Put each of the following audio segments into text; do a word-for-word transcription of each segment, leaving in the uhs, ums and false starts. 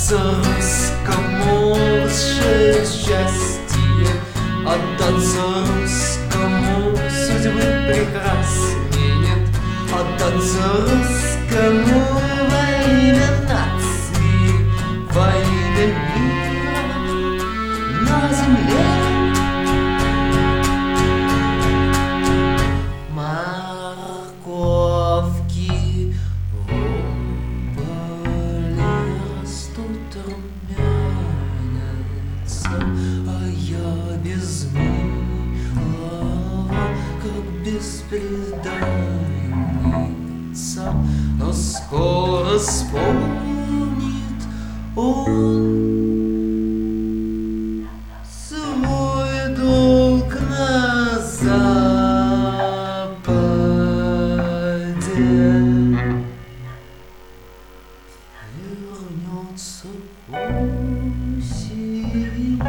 Отдаться русскому высшее счастье, отдаться русскому судьбы прекрасней нет, отдаться русскому во имя нации, во имя мира на земле. Морковки в поле растут, румянятся, а я без милого, как бесприданница. Но скоро вспомнит он свой долг на западе. Вернется осень,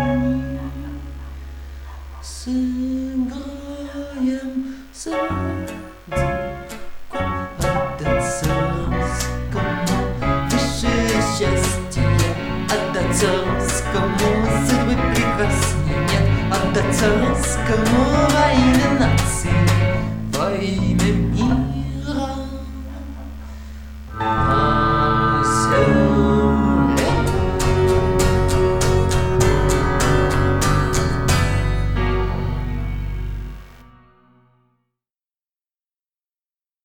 сыграем садику, отдаться русскому высшее счастье, отдаться русскому судьбы прекрасней нет, отдаться русскому во имя нации.